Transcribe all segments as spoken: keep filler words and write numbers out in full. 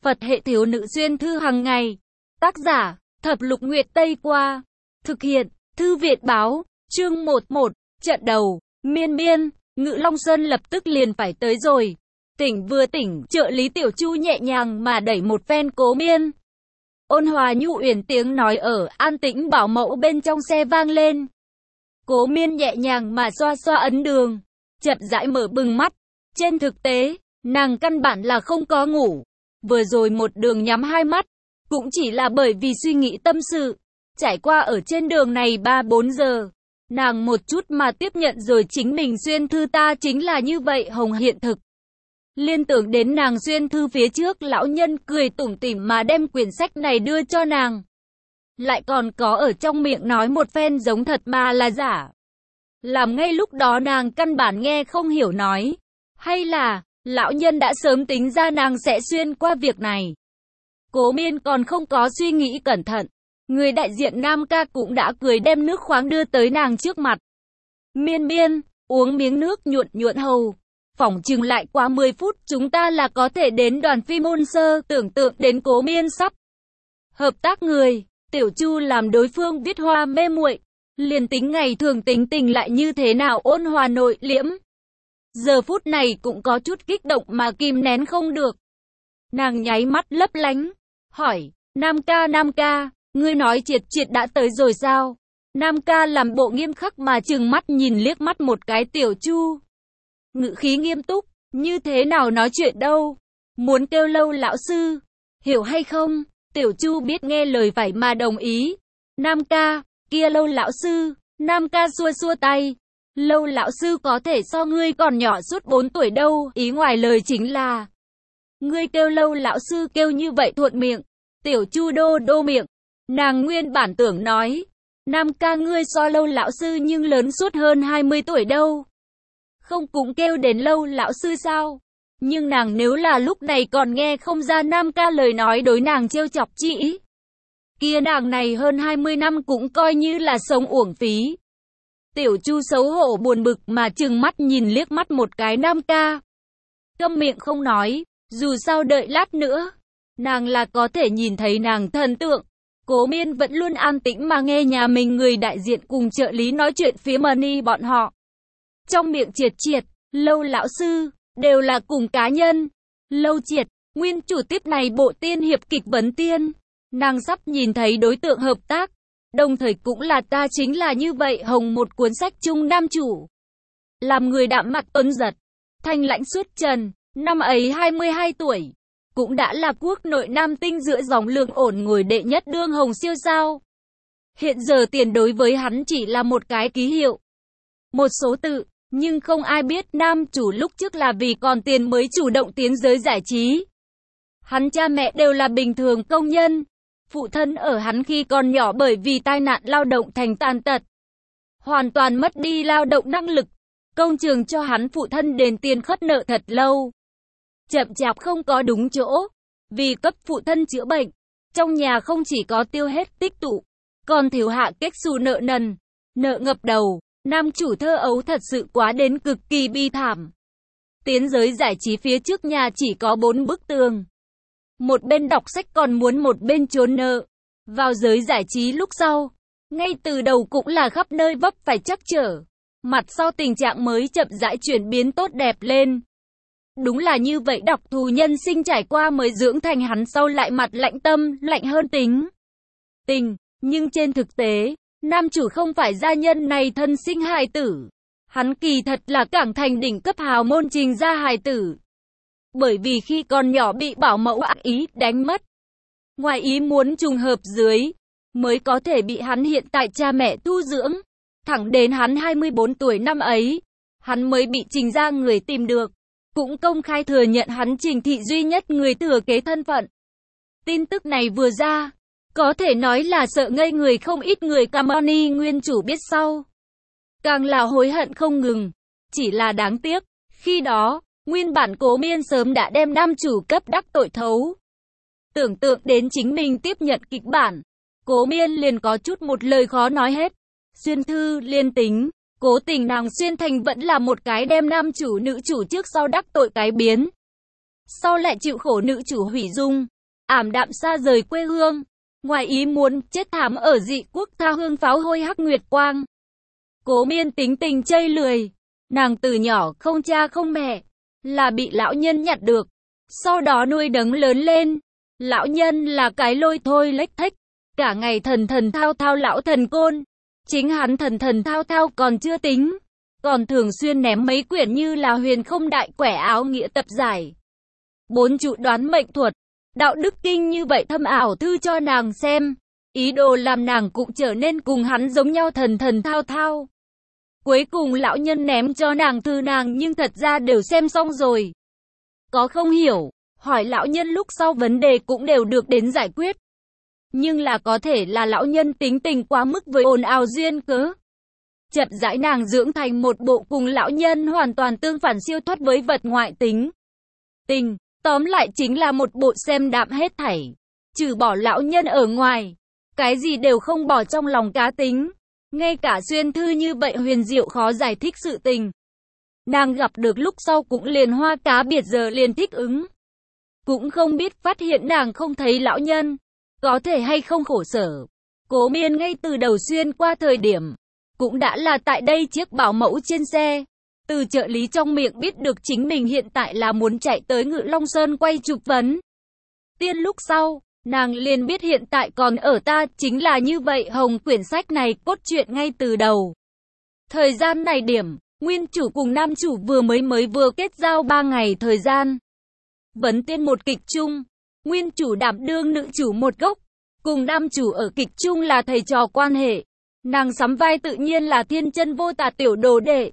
Phật hệ thiếu nữ xuyên thư hàng ngày. Tác giả, Thập Lục Nguyệt Tây Qua. Thực hiện, Thư Viện Báo. Chương mười một, trận đầu. Miên Miên, Ngự Long Sơn lập tức liền phải tới rồi. Tỉnh vừa tỉnh, trợ lý Tiểu Chu nhẹ nhàng mà đẩy một phen Cố Miên. Ôn hòa nhu uyển tiếng nói ở an tĩnh bảo mẫu bên trong xe vang lên. Cố Miên nhẹ nhàng mà xoa xoa ấn đường, chậm rãi mở bừng mắt. Trên thực tế, nàng căn bản là không có ngủ. Vừa rồi một đường nhắm hai mắt, cũng chỉ là bởi vì suy nghĩ tâm sự. Trải qua ở trên đường này ba bốn giờ, nàng một chút mà tiếp nhận rồi chính mình xuyên thư ta chính là như vậy hồng hiện thực. Liên tưởng đến nàng xuyên thư phía trước lão nhân cười tủm tỉm mà đem quyển sách này đưa cho nàng. Lại còn có ở trong miệng nói một phen giống thật mà là giả. Làm ngay lúc đó nàng căn bản nghe không hiểu nói. Hay là, lão nhân đã sớm tính ra nàng sẽ xuyên qua việc này. Cố Miên còn không có suy nghĩ cẩn thận. Người đại diện Nam Ca cũng đã cười đem nước khoáng đưa tới nàng trước mặt. Miên Miên, uống miếng nước nhuận nhuận hầu. Phỏng chừng lại qua mười phút chúng ta là có thể đến đoàn phi môn sơ. Tưởng tượng đến Cố Miên sắp hợp tác người, Tiểu Chu làm đối phương viết hoa mê muội. Liền tính ngày thường tính tình lại như thế nào ôn hòa nội liễm. Giờ phút này cũng có chút kích động mà kìm nén không được. Nàng nháy mắt lấp lánh, hỏi, Nam Ca Nam Ca, ngươi nói Triệt Triệt đã tới rồi sao? Nam Ca làm bộ nghiêm khắc mà trừng mắt nhìn liếc mắt một cái Tiểu Chu. Ngữ khí nghiêm túc, như thế nào nói chuyện đâu? Muốn kêu Lâu lão sư, hiểu hay không? Tiểu Chu biết nghe lời phải mà đồng ý. Nam Ca, kia Lâu lão sư, Nam Ca xua xua tay. Lâu lão sư có thể so ngươi còn nhỏ suốt bốn tuổi đâu, ý ngoài lời chính là ngươi kêu Lâu lão sư kêu như vậy thuận miệng. Tiểu Chu đô đô miệng, nàng nguyên bản tưởng nói, Nam Ca ngươi so Lâu lão sư nhưng lớn suốt hơn hai mươi tuổi đâu. Không cũng kêu đến Lâu lão sư sao? Nhưng nàng nếu là lúc này còn nghe không ra Nam Ca lời nói đối nàng trêu chọc chỉ, kia nàng này hơn hai mươi năm cũng coi như là sống uổng phí. Tiểu Chu xấu hổ buồn bực mà trừng mắt nhìn liếc mắt một cái Nam Ca. Câm miệng không nói, dù sao đợi lát nữa, nàng là có thể nhìn thấy nàng thần tượng. Cố Miên vẫn luôn an tĩnh mà nghe nhà mình người đại diện cùng trợ lý nói chuyện phía money bọn họ. Trong miệng Triệt Triệt, Lâu lão sư, đều là cùng cá nhân. Lâu Triệt, nguyên chủ tiếp này bộ tiên hiệp kịch vấn tiên. Nàng sắp nhìn thấy đối tượng hợp tác. Đồng thời cũng là ta chính là như vậy hồng một cuốn sách chung nam chủ. Làm người đạm mặt tuấn giật, thanh lãnh xuất trần, năm ấy hai mươi hai tuổi. Cũng đã là quốc nội nam tinh giữa dòng lượng ổn ngồi đệ nhất đương hồng siêu sao. Hiện giờ tiền đối với hắn chỉ là một cái ký hiệu. Một số tự, nhưng không ai biết nam chủ lúc trước là vì còn tiền mới chủ động tiến giới giải trí. Hắn cha mẹ đều là bình thường công nhân. Phụ thân ở hắn khi còn nhỏ bởi vì tai nạn lao động thành tàn tật. Hoàn toàn mất đi lao động năng lực. Công trường cho hắn phụ thân đền tiền khất nợ thật lâu. Chậm chạp không có đúng chỗ. Vì cấp phụ thân chữa bệnh. Trong nhà không chỉ có tiêu hết tích tụ, còn thiếu hạ kết xù nợ nần. Nợ ngập đầu. Nam chủ thơ ấu thật sự quá đến cực kỳ bi thảm. Tiến giới giải trí phía trước nhà chỉ có bốn bức tường. Một bên đọc sách còn muốn một bên trốn nợ. Vào giới giải trí lúc sau, ngay từ đầu cũng là khắp nơi vấp phải trắc trở. Mặt sau tình trạng mới chậm rãi chuyển biến tốt đẹp lên. Đúng là như vậy đọc thù nhân sinh trải qua mới dưỡng thành hắn sau lại mặt lạnh tâm, lạnh hơn tính. Tình, nhưng trên thực tế, nam chủ không phải gia nhân này thân sinh hài tử. Hắn kỳ thật là cảng thành đỉnh cấp hào môn trình gia hài tử. Bởi vì khi còn nhỏ bị bảo mẫu ác ý đánh mất. Ngoài ý muốn trùng hợp dưới, mới có thể bị hắn hiện tại cha mẹ tu dưỡng. Thẳng đến hắn hai mươi bốn tuổi năm ấy, hắn mới bị trình gia người tìm được. Cũng công khai thừa nhận hắn Trình thị duy nhất người thừa kế thân phận. Tin tức này vừa ra, có thể nói là sợ ngây người không ít người. Camoni nguyên chủ biết sau, càng là hối hận không ngừng. Chỉ là đáng tiếc, khi đó, nguyên bản Cố Miên sớm đã đem nam chủ cấp đắc tội thấu. Tưởng tượng đến chính mình tiếp nhận kịch bản, Cố Miên liền có chút một lời khó nói hết. Xuyên thư liên tính, cố tình nàng xuyên thành vẫn là một cái đem nam chủ nữ chủ trước sau đắc tội cái biến. Sau lại chịu khổ nữ chủ hủy dung, ảm đạm xa rời quê hương, ngoài ý muốn chết thảm ở dị quốc tha hương pháo hôi Hắc Nguyệt Quang. Cố Miên tính tình chây lười, nàng từ nhỏ không cha không mẹ, là bị lão nhân nhặt được, sau đó nuôi nấng lớn lên. Lão nhân là cái lôi thôi lếch thếch, cả ngày thần thần thao thao lão thần côn. Chính hắn thần thần thao thao còn chưa tính, còn thường xuyên ném mấy quyển như là Huyền Không Đại Quẻ Áo Nghĩa Tập Giải, Bốn Trụ Đoán Mệnh Thuật, Đạo Đức Kinh như vậy thâm ảo thư cho nàng xem, ý đồ làm nàng cũng trở nên cùng hắn giống nhau thần thần thao thao. Cuối cùng lão nhân ném cho nàng thư nàng nhưng thật ra đều xem xong rồi. Có không hiểu, hỏi lão nhân lúc sau vấn đề cũng đều được đến giải quyết. Nhưng là có thể là lão nhân tính tình quá mức với ồn ào duyên cớ. Chậm rãi nàng dưỡng thành một bộ cùng lão nhân hoàn toàn tương phản siêu thoát với vật ngoại tính. Tình, tóm lại chính là một bộ xem đạm hết thảy. Trừ bỏ lão nhân ở ngoài, cái gì đều không bỏ trong lòng cá tính. Ngay cả xuyên thư như vậy huyền diệu khó giải thích sự tình, nàng gặp được lúc sau cũng liền hoa cá biệt giờ liền thích ứng. Cũng không biết phát hiện nàng không thấy lão nhân, có thể hay không khổ sở. Cố Miên ngay từ đầu xuyên qua thời điểm, cũng đã là tại đây chiếc bảo mẫu trên xe. Từ trợ lý trong miệng biết được chính mình hiện tại là muốn chạy tới Ngự Long Sơn quay chụp vấn tiên lúc sau. Nàng liền biết hiện tại còn ở ta chính là như vậy hồng quyển sách này cốt truyện ngay từ đầu. Thời gian này điểm, nguyên chủ cùng nam chủ vừa mới mới vừa kết giao ba ngày thời gian. Vấn tiên một kịch chung, nguyên chủ đảm đương nữ chủ một gốc, cùng nam chủ ở kịch chung là thầy trò quan hệ. Nàng sắm vai tự nhiên là thiên chân vô tà tiểu đồ đệ,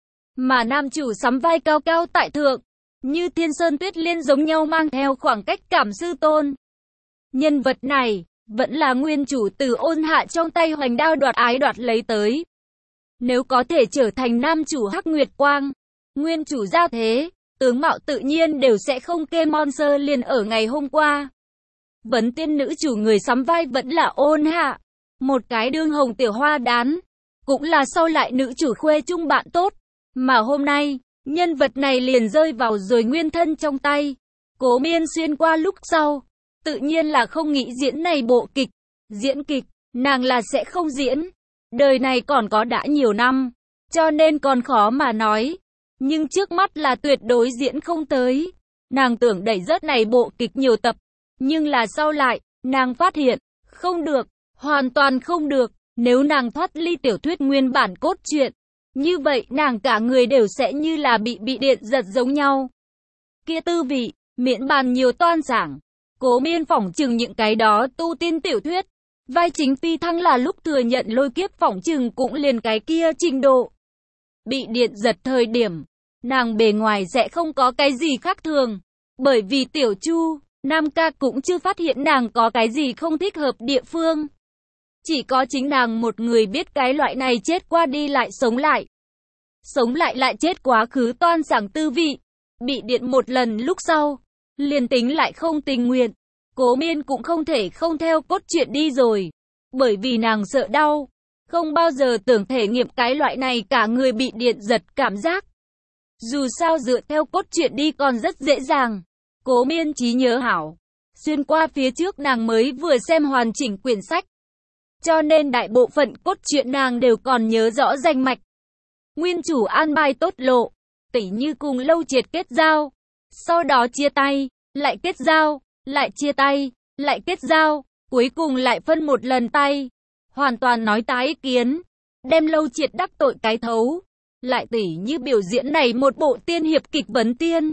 mà nam chủ sắm vai cao cao tại thượng, như Thiên Sơn Tuyết Liên giống nhau mang theo khoảng cách cảm sư tôn. Nhân vật này, vẫn là nguyên chủ từ Ôn Hạ trong tay hoành đao đoạt ái đoạt lấy tới. Nếu có thể trở thành nam chủ Hắc Nguyệt Quang, nguyên chủ gia thế, tướng mạo tự nhiên đều sẽ không kê monster liền ở ngày hôm qua. Vấn tiên nữ chủ người sắm vai vẫn là Ôn Hạ, một cái đương hồng tiểu hoa đán, cũng là sau lại nữ chủ khuê chung bạn tốt. Mà hôm nay, nhân vật này liền rơi vào rồi nguyên thân trong tay. Cố Miên xuyên qua lúc sau, tự nhiên là không nghĩ diễn này bộ kịch. Diễn kịch, nàng là sẽ không diễn. Đời này còn có đã nhiều năm, cho nên còn khó mà nói. Nhưng trước mắt là tuyệt đối diễn không tới. Nàng tưởng đẩy rớt này bộ kịch nhiều tập. Nhưng là sau lại, nàng phát hiện, không được, hoàn toàn không được. Nếu nàng thoát ly tiểu thuyết nguyên bản cốt truyện, như vậy nàng cả người đều sẽ như là bị bị điện giật giống nhau. Kia tư vị, miễn bàn nhiều toan giảng. Cố Miên phỏng chừng những cái đó tu tiên tiểu thuyết. Vai chính phi thăng là lúc thừa nhận lôi kiếp phỏng chừng cũng liền cái kia trình độ. Bị điện giật thời điểm, nàng bề ngoài sẽ không có cái gì khác thường. Bởi vì tiểu Chu, Nam ca cũng chưa phát hiện nàng có cái gì không thích hợp địa phương. Chỉ có chính nàng một người biết cái loại này chết qua đi lại sống lại. Sống lại lại chết quá khứ toan sảng tư vị. Bị điện một lần lúc sau, liền tính lại không tình nguyện. Cố Miên cũng không thể không theo cốt truyện đi rồi. Bởi vì nàng sợ đau. Không bao giờ tưởng thể nghiệm cái loại này cả người bị điện giật cảm giác. Dù sao dựa theo cốt truyện đi còn rất dễ dàng. Cố Miên trí nhớ hảo. Xuyên qua phía trước nàng mới vừa xem hoàn chỉnh quyển sách. Cho nên đại bộ phận cốt truyện nàng đều còn nhớ rõ rành mạch. Nguyên chủ an bài tốt lộ. Tỉ như cùng Lâu Triệt kết giao. Sau đó chia tay, lại kết giao, lại chia tay, lại kết giao. Cuối cùng lại phân một lần tay. Hoàn toàn nói tái kiến. Đem Lâu Triệt đắc tội cái thấu. Lại tỉ như biểu diễn này một bộ tiên hiệp kịch vấn tiên.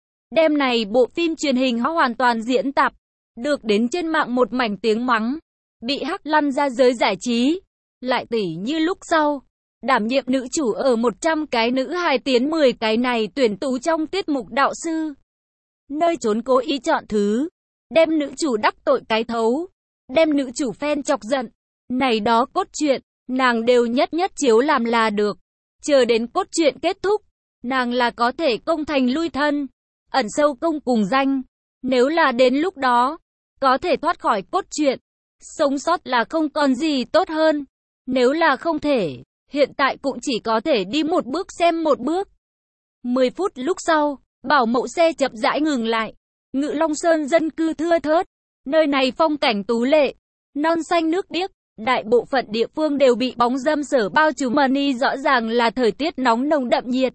Đem này bộ phim truyền hình họ hoàn toàn diễn tạp. Được đến trên mạng một mảnh tiếng mắng. Bị hắc lăn ra giới giải trí. Lại tỉ như lúc sau. Đảm nhiệm nữ chủ ở một trăm cái nữ hài tiến mười cái này tuyển tú trong tiết mục đạo sư. Nơi trốn cố ý chọn thứ. Đem nữ chủ đắc tội cái thấu. Đem nữ chủ fan chọc giận. Này đó cốt truyện, nàng đều nhất nhất chiếu làm là được. Chờ đến cốt truyện kết thúc, nàng là có thể công thành lui thân. Ẩn sâu công cùng danh. Nếu là đến lúc đó, có thể thoát khỏi cốt truyện. Sống sót là không còn gì tốt hơn. Nếu là không thể, hiện tại cũng chỉ có thể đi một bước xem một bước. mười phút lúc sau, bảo mẫu xe chậm rãi ngừng lại. Ngự Long Sơn dân cư thưa thớt. Nơi này phong cảnh tú lệ, non xanh nước biếc, đại bộ phận địa phương đều bị bóng râm sở bao trùm, mani rõ ràng là thời tiết nóng nồng đậm nhiệt.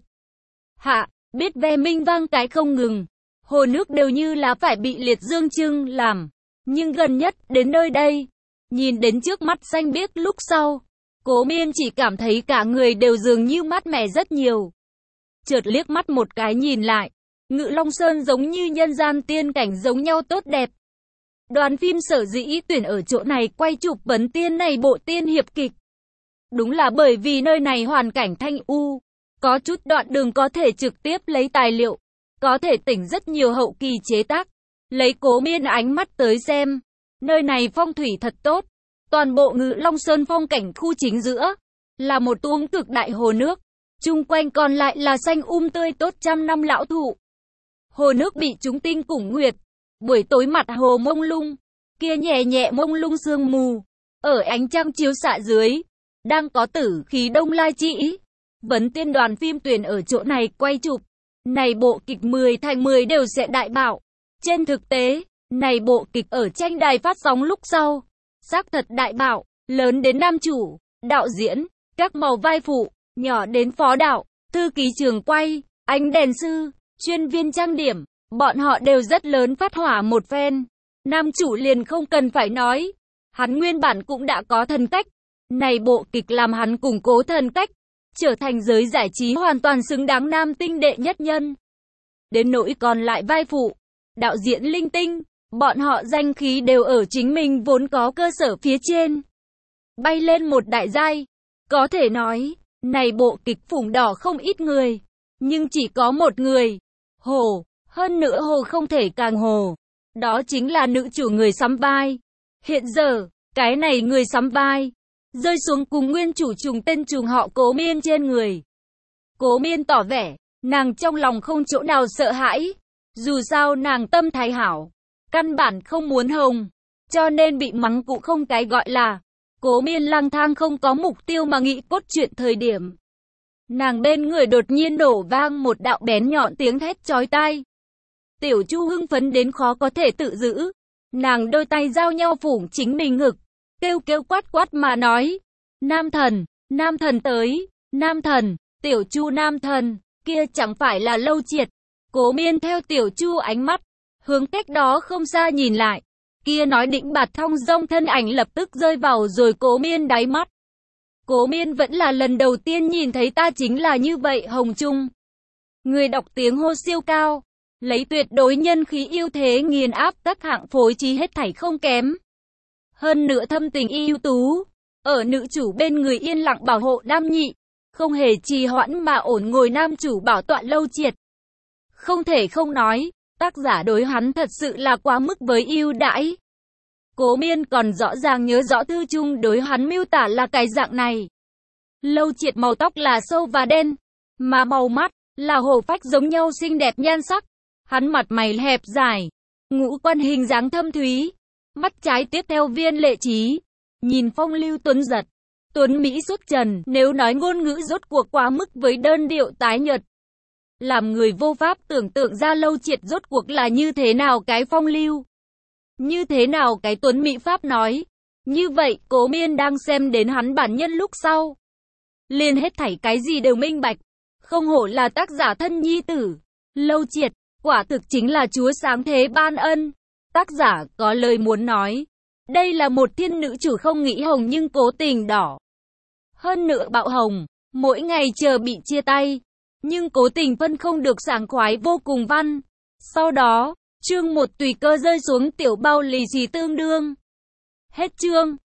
Hạ, biết ve minh vang cái không ngừng, hồ nước đều như là phải bị liệt dương trưng làm. Nhưng gần nhất đến nơi đây, nhìn đến trước mắt xanh biếc lúc sau, Cố Miên chỉ cảm thấy cả người đều dường như mát mẻ rất nhiều. Chợt liếc mắt một cái nhìn lại, Ngự Long Sơn giống như nhân gian tiên cảnh giống nhau tốt đẹp. Đoàn phim sở dĩ tuyển ở chỗ này quay chụp Vấn Tiên này bộ tiên hiệp kịch. Đúng là bởi vì nơi này hoàn cảnh thanh u, có chút đoạn đường có thể trực tiếp lấy tài liệu, có thể tỉnh rất nhiều hậu kỳ chế tác. Lấy Cố Miên ánh mắt tới xem, nơi này phong thủy thật tốt. Toàn bộ Ngự Long Sơn phong cảnh khu chính giữa là một tuông cực đại hồ nước, chung quanh còn lại là xanh um tươi tốt trăm năm lão thụ. Hồ nước bị trúng tinh cùng nguyệt, buổi tối mặt hồ mông lung, kia nhẹ nhẹ mông lung sương mù, ở ánh trăng chiếu xạ dưới, đang có tử khí đông lai chỉ. Vấn Tiên đoàn phim tuyển ở chỗ này quay chụp, này bộ kịch mười thành mười đều sẽ đại bạo. Trên thực tế, này bộ kịch ở tranh đài phát sóng lúc sau, xác thật đại bạo, lớn đến nam chủ, đạo diễn, các màu vai phụ, nhỏ đến phó đạo, thư ký trường quay, ánh đèn sư, chuyên viên trang điểm, bọn họ đều rất lớn phát hỏa một phen. Nam chủ liền không cần phải nói, hắn nguyên bản cũng đã có thần cách, này bộ kịch làm hắn củng cố thần cách, trở thành giới giải trí hoàn toàn xứng đáng nam tinh đệ nhất nhân. Đến nỗi còn lại vai phụ, đạo diễn linh tinh, bọn họ danh khí đều ở chính mình vốn có cơ sở phía trên, bay lên một đại giai. Có thể nói, này bộ kịch phủng đỏ không ít người, nhưng chỉ có một người, hồ, hơn nữa hồ không thể càng hồ. Đó chính là nữ chủ người sắm vai. Hiện giờ, cái này người sắm vai, rơi xuống cùng nguyên chủ trùng tên trùng họ Cố Miên trên người. Cố Miên tỏ vẻ, nàng trong lòng không chỗ nào sợ hãi. Dù sao nàng tâm thái hảo, căn bản không muốn hồng, cho nên bị mắng cũng không cái gọi là. Cố Miên lang thang không có mục tiêu mà nghĩ cốt truyện thời điểm, nàng bên người đột nhiên nổ vang một đạo bén nhọn tiếng thét chói tai. Tiểu Chu hưng phấn đến khó có thể tự giữ, nàng đôi tay giao nhau phủng chính mình ngực, kêu kêu quát quát mà nói: Nam thần, Nam thần tới, Nam thần, Tiểu Chu Nam thần, kia chẳng phải là Lâu Triệt. Cố Miên theo Tiểu Chu ánh mắt, hướng cách đó không xa nhìn lại, kia nói đĩnh bạt thong dong thân ảnh lập tức rơi vào rồi Cố Miên đáy mắt. Cố Miên vẫn là lần đầu tiên nhìn thấy ta chính là như vậy Hồng Trung. Người đọc tiếng hô siêu cao, lấy tuyệt đối nhân khí ưu thế nghiền áp các hạng phối trí hết thảy không kém. Hơn nữa thâm tình ưu tú, ở nữ chủ bên người yên lặng bảo hộ Đam Nhị, không hề trì hoãn mà ổn ngồi nam chủ bảo tọa Lâu Triệt. Không thể không nói, tác giả đối hắn thật sự là quá mức với ưu đãi. Cố Miên còn rõ ràng nhớ rõ thư chung đối hắn miêu tả là cái dạng này. Lâu Triệt màu tóc là sâu và đen, mà màu mắt là hổ phách giống nhau xinh đẹp nhan sắc. Hắn mặt mày hẹp dài, ngũ quan hình dáng thâm thúy, mắt trái tiếp theo viên lệ trí, nhìn phong lưu tuấn giật, tuấn mỹ xuất trần. Nếu nói ngôn ngữ rốt cuộc quá mức với đơn điệu tái nhợt, làm người vô pháp tưởng tượng ra Lâu Triệt rốt cuộc là như thế nào cái phong lưu, như thế nào cái tuấn mỹ pháp nói. Như vậy, Cố Miên đang xem đến hắn bản nhân lúc sau, liền hết thảy cái gì đều minh bạch. Không hổ là tác giả thân nhi tử, Lâu Triệt, quả thực chính là chúa sáng thế ban ân. Tác giả có lời muốn nói, đây là một thiên nữ chủ không nghĩ hồng nhưng cố tình đỏ. Hơn nữa bạo hồng, mỗi ngày chờ bị chia tay, nhưng cố tình phân không được sảng khoái vô cùng văn. Sau đó, chương một tùy cơ rơi xuống tiểu bao lì xì tương đương. Hết chương.